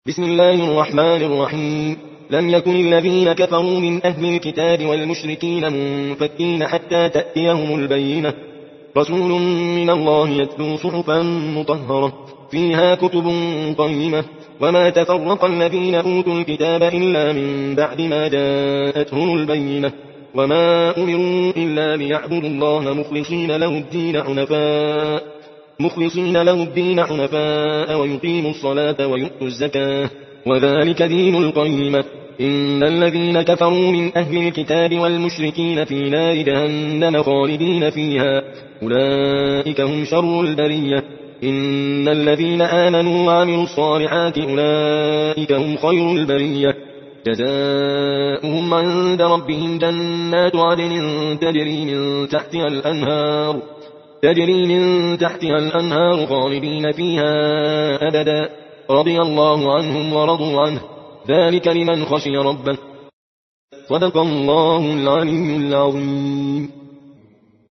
بسم الله الرحمن الرحيم. لم يكن الذين كفروا من أهل الكتاب والمشركين منفكين حتى تأتيهم البينة. رسول من الله يتلو صحفا مطهرة فيها كتب قيمة. وما تفرق الذين أوتوا الكتاب إلا من بعد ما جاءتهم البينة. وما أمروا إلا ليعبدوا الله مخلصين له الدين حنفاء ويقيموا الصلاة ويؤتوا الزكاة وذلك دين القيمة. إن الذين كفروا من أهل الكتاب والمشركين في نار جهنم خالدين فيها أولئك هم شر البرية. إن الذين آمنوا وعملوا الصالحات أولئك هم خير البرية. جزاؤهم عند ربهم جنات عدن تجري من تحتها الأنهار خالدين فيها أبدا رضي الله عنهم ورضوا عنه ذلك لمن خشي ربه. صدق الله العلي العظيم.